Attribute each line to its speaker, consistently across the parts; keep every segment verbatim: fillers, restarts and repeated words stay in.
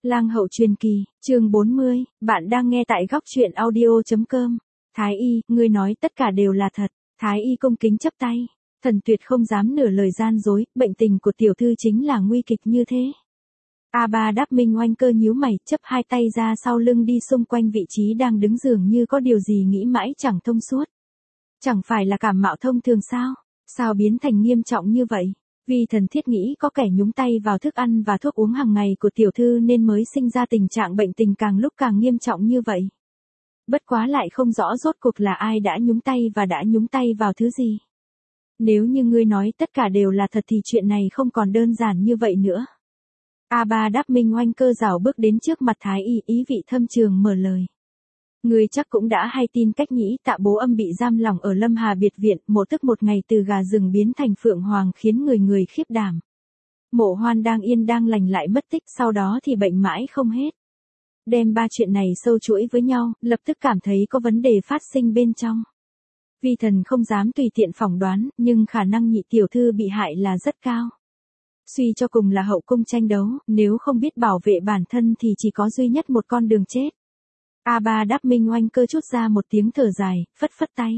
Speaker 1: Lang hậu truyền kỳ, chương bốn mươi, bạn đang nghe tại góc truyện audio chấm com. Thái y, ngươi nói tất cả đều là thật. Thái y cung kính chắp tay. Thần tuyệt không dám nửa lời gian dối, bệnh tình của tiểu thư chính là nguy kịch như thế. A Ba Đáp Minh oanh cơ nhíu mày, chấp hai tay ra sau lưng đi xung quanh vị trí đang đứng dường như có điều gì nghĩ mãi chẳng thông suốt. Chẳng phải là cảm mạo thông thường sao? Sao biến thành nghiêm trọng như vậy? Vì thần thiết nghĩ có kẻ nhúng tay vào thức ăn và thuốc uống hàng ngày của tiểu thư nên mới sinh ra tình trạng bệnh tình càng lúc càng nghiêm trọng như vậy. Bất quá lại không rõ rốt cuộc là ai đã nhúng tay và đã nhúng tay vào thứ gì. Nếu như ngươi nói tất cả đều là thật thì chuyện này không còn đơn giản như vậy nữa. A Ba Đáp Minh oanh cơ rảo bước đến trước mặt Thái y, ý vị thâm trường mở lời. Ngươi chắc cũng đã hay tin cách nhĩ Tạ bố âm bị giam lỏng ở Lâm Hà biệt viện, một tức một ngày từ gà rừng biến thành phượng hoàng khiến người người khiếp đảm. Mộ Hoan đang yên đang lành lại mất tích, sau đó thì bệnh mãi không hết. Đem ba chuyện này sâu chuỗi với nhau, lập tức cảm thấy có vấn đề phát sinh bên trong. Vi thần không dám tùy tiện phỏng đoán, nhưng khả năng nhị tiểu thư bị hại là rất cao. Suy cho cùng là hậu cung tranh đấu, nếu không biết bảo vệ bản thân thì chỉ có duy nhất một con đường chết. A Ba Đáp Minh oanh cơ chút ra một tiếng thở dài, phất phất tay.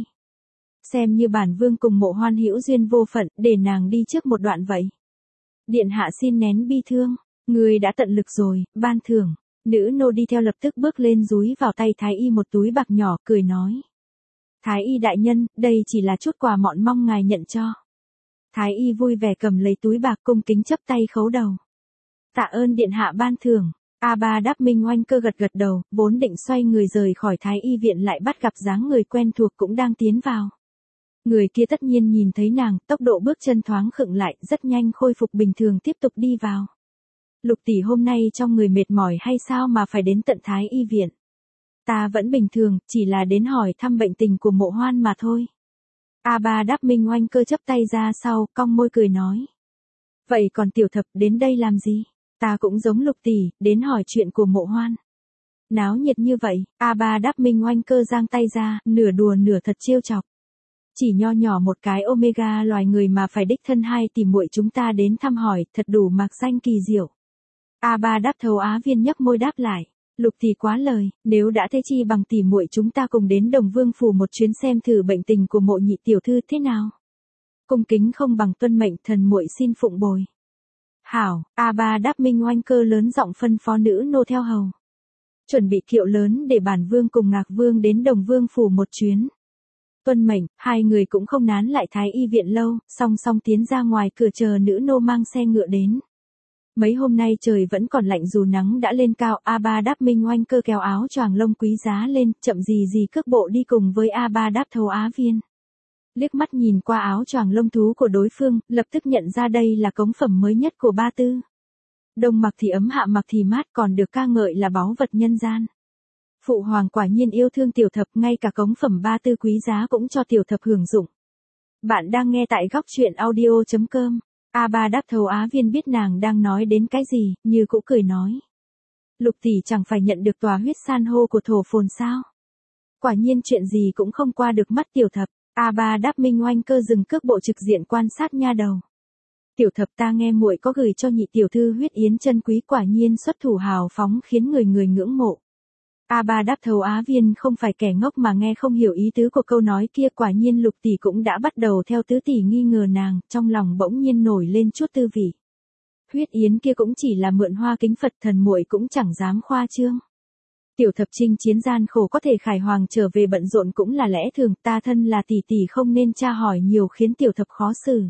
Speaker 1: Xem như bản vương cùng Mộ Hoan hữu duyên vô phận, để nàng đi trước một đoạn vậy. Điện hạ xin nén bi thương, người đã tận lực rồi, ban thưởng. Nữ nô đi theo lập tức bước lên dúi vào tay Thái y một túi bạc nhỏ, cười nói. Thái y đại nhân, đây chỉ là chút quà mọn mong ngài nhận cho. Thái y vui vẻ cầm lấy túi bạc cung kính chấp tay khấu đầu. Tạ ơn điện hạ ban thưởng. A Ba Đáp Minh oanh cơ gật gật đầu, vốn định xoay người rời khỏi Thái y viện lại bắt gặp dáng người quen thuộc cũng đang tiến vào. Người kia tất nhiên nhìn thấy nàng, tốc độ bước chân thoáng khựng lại, rất nhanh khôi phục bình thường tiếp tục đi vào. Lục tỷ hôm nay trong người mệt mỏi hay sao mà phải đến tận Thái y viện? Ta vẫn bình thường, chỉ là đến hỏi thăm bệnh tình của Mộ Hoan mà thôi. A Ba Đáp Minh oanh cơ chấp tay ra sau, cong môi cười nói. Vậy còn tiểu thập đến đây làm gì? Ta cũng giống Lục tỷ, đến hỏi chuyện của Mộ Hoan. Náo nhiệt như vậy, A Ba Đáp Minh oanh cơ giang tay ra, nửa đùa nửa thật trêu chọc. Chỉ nho nhỏ một cái omega loài người mà phải đích thân hai tỷ muội chúng ta đến thăm hỏi, thật đủ mạc danh kỳ diệu. A Ba Đáp Thấu Á Viên nhấp môi đáp lại. Lục tỷ quá lời, nếu đã thế chi bằng tỷ muội chúng ta cùng đến Đồng Vương phủ một chuyến xem thử bệnh tình của Mộ nhị tiểu thư thế nào. Cung kính không bằng tuân mệnh, thần muội xin phụng bồi. Hảo, A Ba Đáp Minh oanh cơ lớn giọng phân phó nữ nô theo hầu. Chuẩn bị kiệu lớn để bản vương cùng Ngạc Vương đến Đồng Vương phủ một chuyến. Tuân mệnh, hai người cũng không nán lại Thái y viện lâu, song song tiến ra ngoài cửa chờ nữ nô mang xe ngựa đến. Mấy hôm nay trời vẫn còn lạnh dù nắng đã lên cao, A Ba Đáp Minh oanh cơ kéo áo choàng lông quý giá lên, chậm gì gì cước bộ đi cùng với A Ba Đáp Thấu Á Viên. Liếc mắt nhìn qua áo choàng lông thú của đối phương, lập tức nhận ra đây là cống phẩm mới nhất của Ba Tư. Đông mặc thì ấm hạ mặc thì mát, còn được ca ngợi là báu vật nhân gian. Phụ hoàng quả nhiên yêu thương tiểu thập, ngay cả cống phẩm Ba Tư quý giá cũng cho tiểu thập hưởng dụng. Bạn đang nghe tại góc truyện audio chấm com. A Ba Đáp Thấu Á Viên biết nàng đang nói đến cái gì, như cũng cười nói. Lục tỷ chẳng phải nhận được tòa huyết san hô của thổ phồn sao? Quả nhiên chuyện gì cũng không qua được mắt tiểu thập. A Ba Đáp Minh oanh cơ dừng cước bộ trực diện quan sát nha đầu. Tiểu thập ta nghe muội có gửi cho nhị tiểu thư huyết yến chân quý, quả nhiên xuất thủ hào phóng khiến người người ngưỡng mộ. A Ba Đáp Thấu Á Viên không phải kẻ ngốc mà nghe không hiểu ý tứ của câu nói kia, quả nhiên Lục tỷ cũng đã bắt đầu theo tứ tỷ nghi ngờ nàng, trong lòng bỗng nhiên nổi lên chút tư vị. Huyết yến kia cũng chỉ là mượn hoa kính Phật, thần muội cũng chẳng dám khoa trương. Tiểu thập chinh chiến gian khổ có thể khải hoàng trở về bận rộn cũng là lẽ thường, ta thân là tỷ tỷ không nên tra hỏi nhiều khiến tiểu thập khó xử.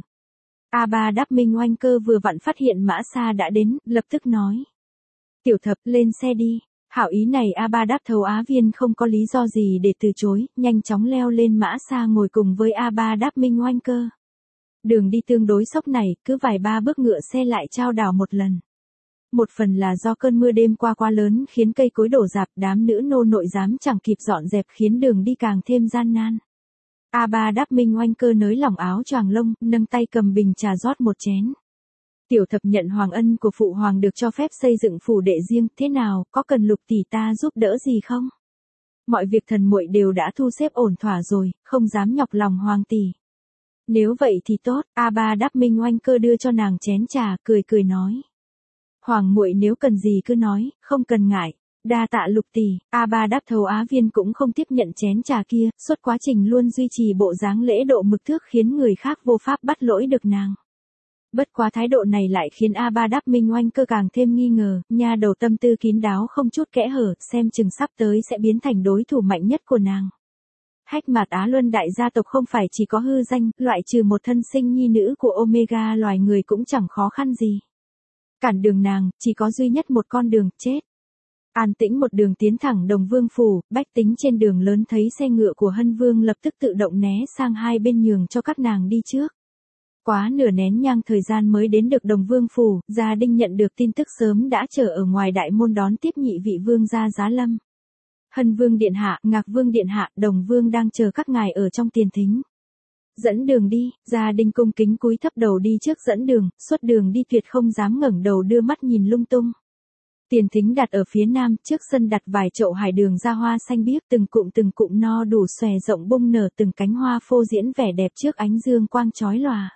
Speaker 1: A Ba Đáp Minh oanh cơ vừa vặn phát hiện Mã Sa đã đến, lập tức nói. Tiểu thập lên xe đi. Hảo ý này A Ba Đáp Thấu Á Viên không có lý do gì để từ chối, nhanh chóng leo lên Mã Sa ngồi cùng với A Ba Đáp Minh oanh cơ. Đường đi tương đối sóc này, cứ vài ba bước ngựa xe lại chao đảo một lần. Một phần là do cơn mưa đêm qua quá lớn khiến cây cối đổ rạp, đám nữ nô nội giám chẳng kịp dọn dẹp khiến đường đi càng thêm gian nan. A Ba Đáp Minh oanh cơ nới lỏng áo choàng lông, nâng tay cầm bình trà rót một chén. Tiểu thập nhận hoàng ân của phụ hoàng được cho phép xây dựng phủ đệ riêng, thế nào, có cần Lục tỷ ta giúp đỡ gì không? Mọi việc thần muội đều đã thu xếp ổn thỏa rồi, không dám nhọc lòng hoàng tỷ. Nếu vậy thì tốt, A Ba Đáp Minh oanh cơ đưa cho nàng chén trà, cười cười nói. Hoàng muội nếu cần gì cứ nói, không cần ngại. Đa tạ Lục tỷ. A Ba đáp thầu Á Viên cũng không tiếp nhận chén trà kia, suốt quá trình luôn duy trì bộ dáng lễ độ mực thước khiến người khác vô pháp bắt lỗi được nàng. Bất quá thái độ này lại khiến A Ba đáp Minh Oanh Cơ càng thêm nghi ngờ, nha đầu tâm tư kín đáo không chút kẽ hở, xem chừng sắp tới sẽ biến thành đối thủ mạnh nhất của nàng. Hách Mạt Á Luân đại gia tộc không phải chỉ có hư danh, loại trừ một thân sinh nhi nữ của Omega loài người cũng chẳng khó khăn gì. Cản đường nàng, chỉ có duy nhất một con đường, chết. An tĩnh một đường tiến thẳng Đồng Vương phủ, bách tính trên đường lớn thấy xe ngựa của Hân Vương lập tức tự động né sang hai bên nhường cho các nàng đi trước. Quá nửa nén nhang thời gian mới đến được Đồng Vương phủ, Gia Đinh nhận được tin tức sớm đã chờ ở ngoài đại môn đón tiếp nhị vị vương gia Giá Lâm. Hân Vương điện hạ, Ngạc Vương điện hạ, Đồng Vương đang chờ các ngài ở trong tiền thính. Dẫn đường đi, Gia Đinh cung kính cúi thấp đầu đi trước dẫn đường, suốt đường đi tuyệt không dám ngẩng đầu đưa mắt nhìn lung tung. Tiền thính đặt ở phía nam, trước sân đặt vài chậu hải đường ra hoa xanh biếc, từng cụm từng cụm no đủ xòe rộng bung nở, từng cánh hoa phô diễn vẻ đẹp trước ánh dương quang chói lòa.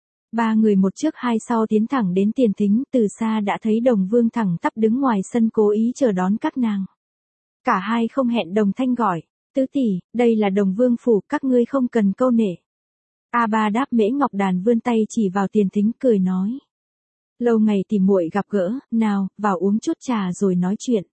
Speaker 1: Ba người một trước hai sau tiến thẳng đến tiền thính, từ xa đã thấy Đồng Vương thẳng tắp đứng ngoài sân cố ý chờ đón các nàng. Cả hai không hẹn đồng thanh gọi, tứ tỷ, đây là Đồng Vương phủ, các ngươi không cần câu nể. A Ba đáp Mễ Ngọc Đàn vươn tay chỉ vào tiền thính cười nói. Lâu ngày tìm muội gặp gỡ, nào, vào uống chút trà rồi nói chuyện.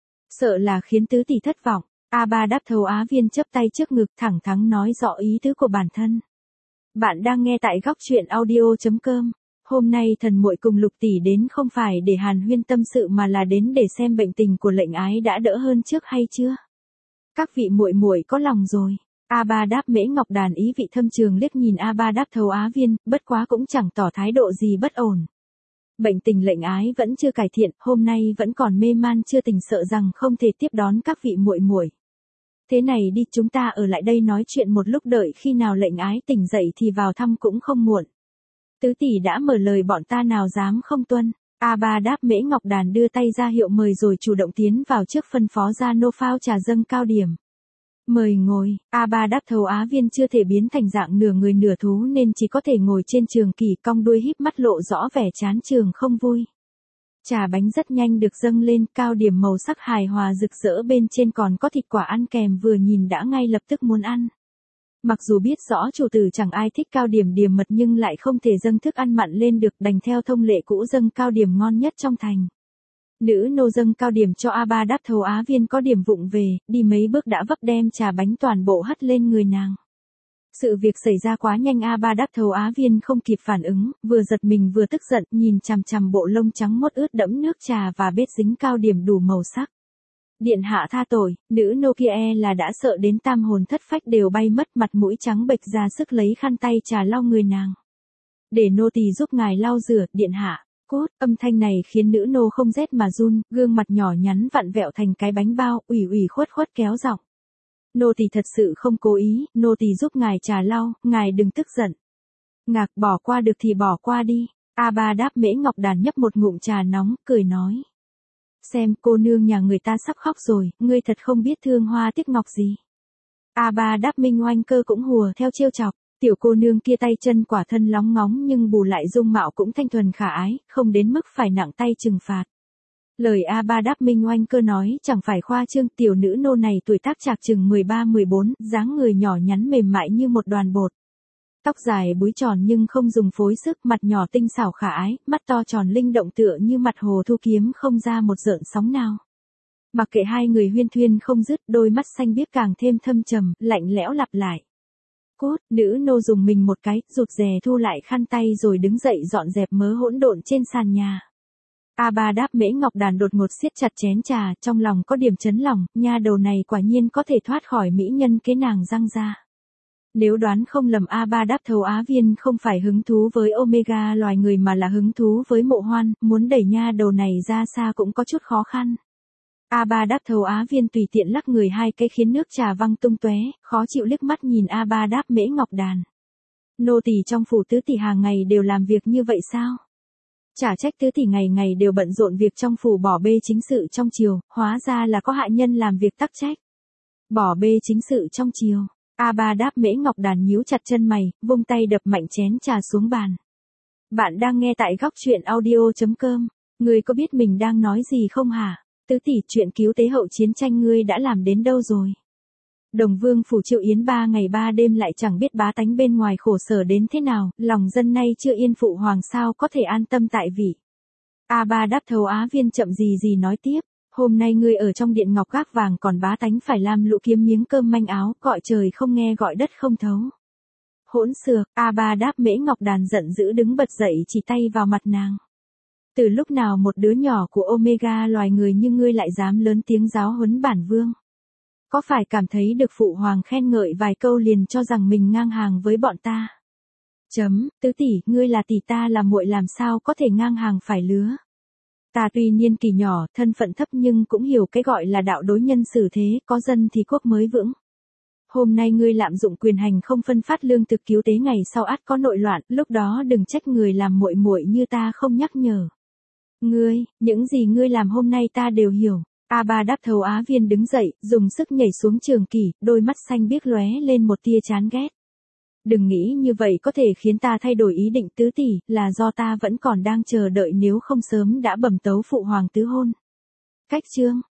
Speaker 1: Sợ là khiến tứ tỷ thất vọng. A Ba đáp thầu Á Viên chắp tay trước ngực thẳng thắn nói rõ ý tứ của bản thân. Bạn đang nghe tại góc truyện audio chấm com. Hôm nay thần muội cùng Lục tỷ đến không phải để hàn huyên tâm sự mà là đến để xem bệnh tình của lệnh ái đã đỡ hơn trước hay chưa. Các vị muội muội có lòng rồi. A Ba đáp Mễ Ngọc Đàn ý vị thâm trường liếc nhìn A Ba đáp thầu Á Viên, bất quá cũng chẳng tỏ thái độ gì bất ổn. Bệnh tình lệnh ái vẫn chưa cải thiện, hôm nay vẫn còn mê man chưa tỉnh, sợ rằng không thể tiếp đón các vị muội muội. Thế này đi, chúng ta ở lại đây nói chuyện một lúc, đợi khi nào lệnh ái tỉnh dậy thì vào thăm cũng không muộn. Tứ tỷ đã mở lời, bọn ta nào dám không tuân. A Ba đáp Mễ Ngọc Đàn đưa tay ra hiệu mời rồi chủ động tiến vào trước, phân phó ra nô phao trà dâng cao điểm. Mời ngồi. A Ba đáp thầu Á Viên chưa thể biến thành dạng nửa người nửa thú nên chỉ có thể ngồi trên trường kỷ, cong đuôi híp mắt lộ rõ vẻ chán trường không vui. Trà bánh rất nhanh được dâng lên, cao điểm màu sắc hài hòa rực rỡ, bên trên còn có thịt quả ăn kèm, vừa nhìn đã ngay lập tức muốn ăn. Mặc dù biết rõ chủ tử chẳng ai thích cao điểm điểm mật nhưng lại không thể dâng thức ăn mặn lên được, đành theo thông lệ cũ dâng cao điểm ngon nhất trong thành. Nữ nô dâng cao điểm cho A Ba đáp thầu Á Viên có điểm vụng về, đi mấy bước đã vấp đem trà bánh toàn bộ hất lên người nàng. Sự việc xảy ra quá nhanh, A Ba đáp thầu Á Viên không kịp phản ứng, vừa giật mình vừa tức giận, nhìn chằm chằm bộ lông trắng mốt ướt đẫm nước trà và bết dính cao điểm đủ màu sắc. Điện hạ tha tội, nữ nô kia e là đã sợ đến tam hồn thất phách đều bay mất, mặt mũi trắng bệch ra sức lấy khăn tay trà lau người nàng. Để nô tỳ giúp ngài lau rửa, điện hạ. Cốt, âm thanh này khiến nữ nô không rét mà run, gương mặt nhỏ nhắn vặn vẹo thành cái bánh bao, ủy ủy khuất khuất kéo giọng. Nô tỳ thật sự không cố ý, nô tỳ giúp ngài trà lau, ngài đừng tức giận. Ngạc, bỏ qua được thì bỏ qua đi. A Ba đáp Mễ Ngọc Đàn nhấp một ngụm trà nóng, cười nói. Xem, cô nương nhà người ta sắp khóc rồi, ngươi thật không biết thương hoa tiếc ngọc gì. A Ba đáp Minh Oanh Cơ cũng hùa theo trêu chọc. Tiểu cô nương kia tay chân quả thân lóng ngóng nhưng bù lại dung mạo cũng thanh thuần khả ái, không đến mức phải nặng tay trừng phạt. Lời A Ba đáp Minh Oanh Cơ nói chẳng phải khoa trương, tiểu nữ nô này tuổi tác chạc chừng mười ba mười bốn, dáng người nhỏ nhắn mềm mại như một đoàn bột. Tóc dài búi tròn nhưng không dùng phối sức, mặt nhỏ tinh xảo khả ái, mắt to tròn linh động tựa như mặt hồ thu kiếm không ra một gợn sóng nào. Mặc kệ hai người huyên thuyên không dứt, đôi mắt xanh biếc càng thêm thâm trầm, lạnh lẽo lặp lại. Cốt, nữ nô dùng mình một cái, rụt rè thu lại khăn tay rồi đứng dậy dọn dẹp mớ hỗn độn trên sàn nhà. A Ba đáp Mễ Ngọc Đàn đột ngột siết chặt chén trà, trong lòng có điểm chấn lòng, nha đầu này quả nhiên có thể thoát khỏi mỹ nhân kế nàng răng ra. Nếu đoán không lầm, A Ba đáp thầu Á Viên không phải hứng thú với Omega loài người mà là hứng thú với Mộ Hoan, muốn đẩy nha đầu này ra xa cũng có chút khó khăn. A Ba đáp thầu Á Viên tùy tiện lắc người hai cái khiến nước trà văng tung tóe, khó chịu liếc mắt nhìn A Ba đáp Mễ Ngọc Đàn. Nô tỳ trong phủ tứ tỷ hàng ngày đều làm việc như vậy sao? Chả trách tứ tỷ ngày ngày đều bận rộn việc trong phủ, bỏ bê chính sự trong triều, hóa ra là có hạ nhân làm việc tắc trách. Bỏ bê chính sự trong triều. A Ba đáp Mễ Ngọc Đàn nhíu chặt chân mày, vung tay đập mạnh chén trà xuống bàn. Bạn đang nghe tại góc truyện audio chấm com. Ngươi có biết mình đang nói gì không hả? Tứ tỷ, chuyện cứu tế hậu chiến tranh ngươi đã làm đến đâu rồi? Đồng Vương phủ Triệu Yến ba ngày ba đêm lại chẳng biết bá tánh bên ngoài khổ sở đến thế nào, lòng dân nay chưa yên, phụ hoàng sao có thể an tâm tại vị. A Ba Đáp Thầu Á Viên chậm gì gì nói tiếp, hôm nay ngươi ở trong điện ngọc gác vàng, còn bá tánh phải lam lũ kiếm miếng cơm manh áo, gọi trời không nghe gọi đất không thấu. Hỗn xược, A Ba Đáp Mễ Ngọc Đàn giận dữ đứng bật dậy chỉ tay vào mặt nàng. Từ lúc nào một đứa nhỏ của Omega loài người như ngươi lại dám lớn tiếng giáo huấn bản vương? Có phải cảm thấy được phụ hoàng khen ngợi vài câu liền cho rằng mình ngang hàng với bọn ta? Chấm, tứ tỷ, ngươi là tỷ, ta là muội, làm sao có thể ngang hàng phải lứa? Ta tuy niên kỷ nhỏ, thân phận thấp nhưng cũng hiểu cái gọi là đạo đối nhân xử thế, có dân thì quốc mới vững. Hôm nay ngươi lạm dụng quyền hành không phân phát lương thực cứu tế, ngày sau ắt có nội loạn, lúc đó đừng trách người làm muội muội như ta không nhắc nhở. Ngươi, những gì ngươi làm hôm nay ta đều hiểu. A Ba Đáp Thầu Á Viên đứng dậy, dùng sức nhảy xuống trường kỷ, đôi mắt xanh biếc lóe lên một tia chán ghét. Đừng nghĩ như vậy có thể khiến ta thay đổi ý định, tứ tỷ, là do ta vẫn còn đang chờ đợi, nếu không sớm đã bẩm tấu phụ hoàng tứ hôn. Cách chương